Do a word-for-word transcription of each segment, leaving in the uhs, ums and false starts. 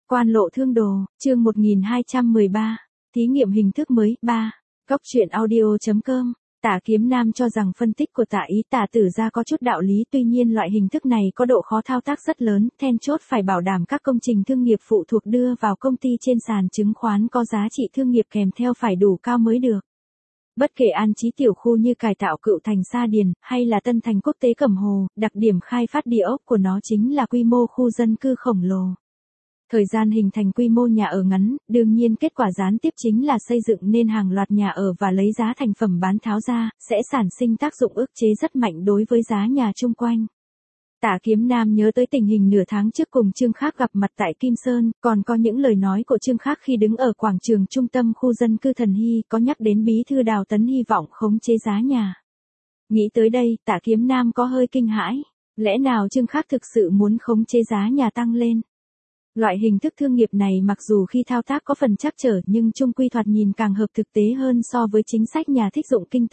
Quan lộ thương đồ, chương một nghìn hai trăm mười ba, thí nghiệm hình thức mới, ba. Góc truyện audio.com, Tả Kiếm Nam cho rằng phân tích của Tả Ý Tả Tử ra có chút đạo lý, tuy nhiên loại hình thức này có độ khó thao tác rất lớn, then chốt phải bảo đảm các công trình thương nghiệp phụ thuộc đưa vào công ty trên sàn chứng khoán có giá trị thương nghiệp kèm theo phải đủ cao mới được. Bất kể an trí tiểu khu như cải tạo Cựu Thành Sa Điền, hay là Tân Thành Quốc tế Cẩm Hồ, đặc điểm khai phát địa ốc của nó chính là quy mô khu dân cư khổng lồ. Thời gian hình thành quy mô nhà ở ngắn, đương nhiên kết quả gián tiếp chính là xây dựng nên hàng loạt nhà ở và lấy giá thành phẩm bán tháo ra, sẽ sản sinh tác dụng ức chế rất mạnh đối với giá nhà chung quanh. Tả Kiếm Nam nhớ tới tình hình nửa tháng trước cùng Trương Khác gặp mặt tại Kim Sơn, còn có những lời nói của Trương Khác khi đứng ở quảng trường trung tâm khu dân cư Thần Hy, có nhắc đến bí thư Đào Tấn hy vọng khống chế giá nhà. Nghĩ tới đây, Tả Kiếm Nam có hơi kinh hãi, lẽ nào Trương Khác thực sự muốn khống chế giá nhà tăng lên? Loại hình thức thương nghiệp này mặc dù khi thao tác có phần trắc trở nhưng chung quy thoạt nhìn càng hợp thực tế hơn so với chính sách nhà thích dụng kinh tế.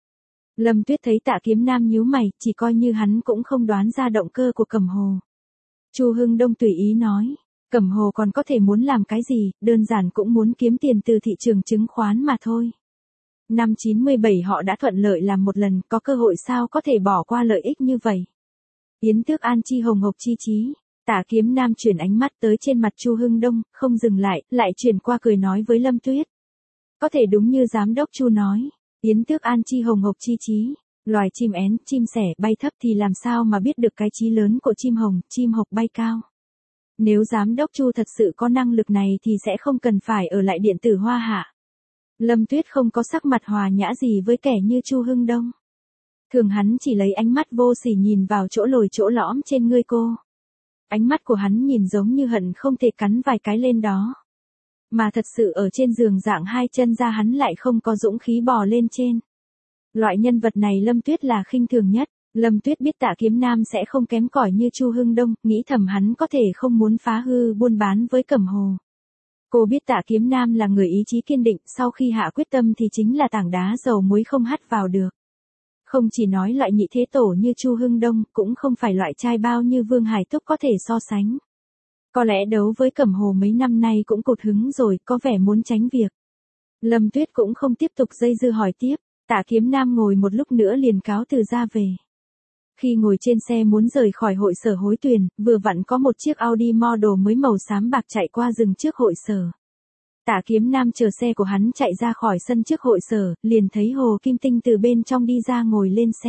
Lâm Tuyết thấy Tạ Kiếm Nam nhíu mày, chỉ coi như hắn cũng không đoán ra động cơ của Cẩm Hồ. Chu Hưng Đông tùy ý nói, Cẩm Hồ còn có thể muốn làm cái gì, đơn giản cũng muốn kiếm tiền từ thị trường chứng khoán mà thôi. Năm chín mươi bảy họ đã thuận lợi làm một lần, có cơ hội sao có thể bỏ qua lợi ích như vậy. Yến Tước An chi hồng hộc chi chí. Tả Kiếm Nam chuyển ánh mắt tới trên mặt Chu Hưng Đông, không dừng lại, lại chuyển qua cười nói với Lâm Tuyết. Có thể đúng như giám đốc Chu nói, Yến Tước An chi hồng hộc chi chí, loài chim én, chim sẻ bay thấp thì làm sao mà biết được cái chí lớn của chim hồng, chim hộc bay cao. Nếu giám đốc Chu thật sự có năng lực này thì sẽ không cần phải ở lại điện tử Hoa Hạ. Lâm Tuyết không có sắc mặt hòa nhã gì với kẻ như Chu Hưng Đông. Thường hắn chỉ lấy ánh mắt vô sỉ nhìn vào chỗ lồi chỗ lõm trên người cô. Ánh mắt của hắn nhìn giống như hận không thể cắn vài cái lên đó. Mà thật sự ở trên giường dạng hai chân ra hắn lại không có dũng khí bò lên trên. Loại nhân vật này Lâm Tuyết là khinh thường nhất. Lâm Tuyết biết Tạ Kiếm Nam sẽ không kém cỏi như Chu Hưng Đông, nghĩ thầm hắn có thể không muốn phá hư buôn bán với Cẩm Hồ. Cô biết Tạ Kiếm Nam là người ý chí kiên định, sau khi hạ quyết tâm thì chính là tảng đá dầu muối không hắt vào được. Không chỉ nói loại nhị thế tổ như Chu Hưng Đông, cũng không phải loại trai bao như Vương Hải Túc có thể so sánh. Có lẽ đấu với Cẩm Hồ mấy năm nay cũng cụt hứng rồi, có vẻ muốn tránh việc. Lâm Tuyết cũng không tiếp tục dây dưa hỏi tiếp, Tạ Kiếm Nam ngồi một lúc nữa liền cáo từ ra về. Khi ngồi trên xe muốn rời khỏi hội sở Hối Tuyền, vừa vặn có một chiếc Audi model mới màu xám bạc chạy qua dừng trước hội sở. Tả Kiếm Nam chờ xe của hắn chạy ra khỏi sân trước hội sở, liền thấy Hồ Kim Tinh từ bên trong đi ra ngồi lên xe.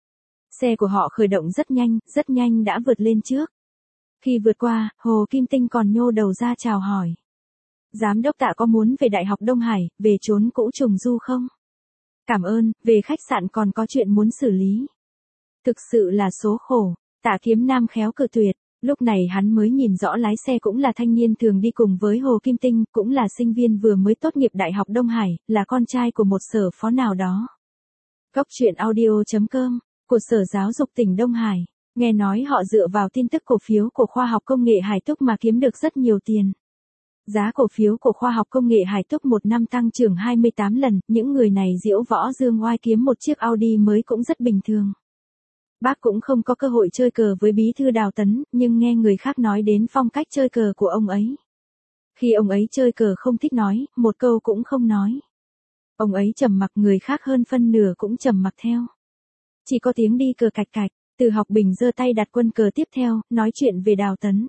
Xe của họ khởi động rất nhanh, rất nhanh đã vượt lên trước. Khi vượt qua, Hồ Kim Tinh còn nhô đầu ra chào hỏi. Giám đốc Tạ có muốn về Đại học Đông Hải, về trốn cũ trùng du không? Cảm ơn, về khách sạn còn có chuyện muốn xử lý. Thực sự là số khổ, Tạ Kiếm Nam khéo cự tuyệt. Lúc này hắn mới nhìn rõ lái xe cũng là thanh niên thường đi cùng với Hồ Kim Tinh, cũng là sinh viên vừa mới tốt nghiệp Đại học Đông Hải, là con trai của một sở phó nào đó. Góc truyện audio.com, của Sở Giáo dục tỉnh Đông Hải, nghe nói họ dựa vào tin tức cổ phiếu của khoa học công nghệ Hải Túc mà kiếm được rất nhiều tiền. Giá cổ phiếu của khoa học công nghệ Hải Túc một năm tăng trưởng hai mươi tám lần, những người này diễu võ dương oai kiếm một chiếc Audi mới cũng rất bình thường. Bác cũng không có cơ hội chơi cờ với bí thư Đào Tấn, nhưng nghe người khác nói đến phong cách chơi cờ của ông ấy. Khi ông ấy chơi cờ không thích nói, một câu cũng không nói. Ông ấy trầm mặc, người khác hơn phân nửa cũng trầm mặc theo. Chỉ có tiếng đi cờ cạch cạch, Từ Học Bình giơ tay đặt quân cờ tiếp theo, nói chuyện về Đào Tấn.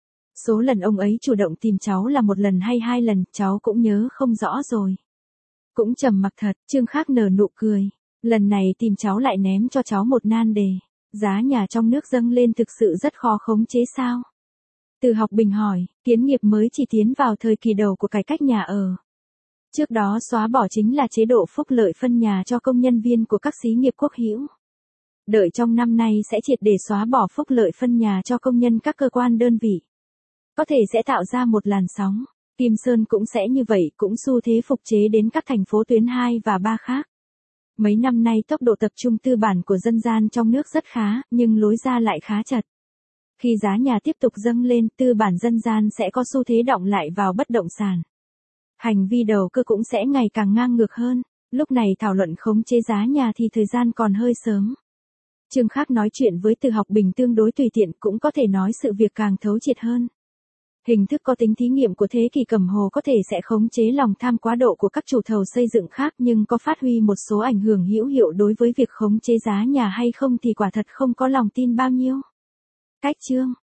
Số lần ông ấy chủ động tìm cháu là một lần hay hai lần, cháu cũng nhớ không rõ rồi. Cũng trầm mặc thật, Trương Khác nở nụ cười. Lần này tìm cháu lại ném cho cháu một nan đề. Giá nhà trong nước dâng lên thực sự rất khó khống chế sao? Từ Học Bình hỏi, Kiến Nghiệp mới chỉ tiến vào thời kỳ đầu của cải cách nhà ở. Trước đó xóa bỏ chính là chế độ phúc lợi phân nhà cho công nhân viên của các xí nghiệp quốc hữu. Đợi trong năm nay sẽ triệt để xóa bỏ phúc lợi phân nhà cho công nhân các cơ quan đơn vị. Có thể sẽ tạo ra một làn sóng. Kim Sơn cũng sẽ như vậy, cũng xu thế phục chế đến các thành phố tuyến hai và ba khác. Mấy năm nay tốc độ tập trung tư bản của dân gian trong nước rất khá, nhưng lối ra lại khá chật. Khi giá nhà tiếp tục dâng lên, tư bản dân gian sẽ có xu thế động lại vào bất động sản. Hành vi đầu cơ cũng sẽ ngày càng ngang ngược hơn, lúc này thảo luận khống chế giá nhà thì thời gian còn hơi sớm. Trương Khác nói chuyện với Từ Học Bình tương đối tùy tiện, cũng có thể nói sự việc càng thấu triệt hơn. Hình thức có tính thí nghiệm của thế kỷ Cẩm Hồ có thể sẽ khống chế lòng tham quá độ của các chủ thầu xây dựng khác, nhưng có phát huy một số ảnh hưởng hữu hiệu đối với việc khống chế giá nhà hay không thì quả thật không có lòng tin bao nhiêu. Cách chương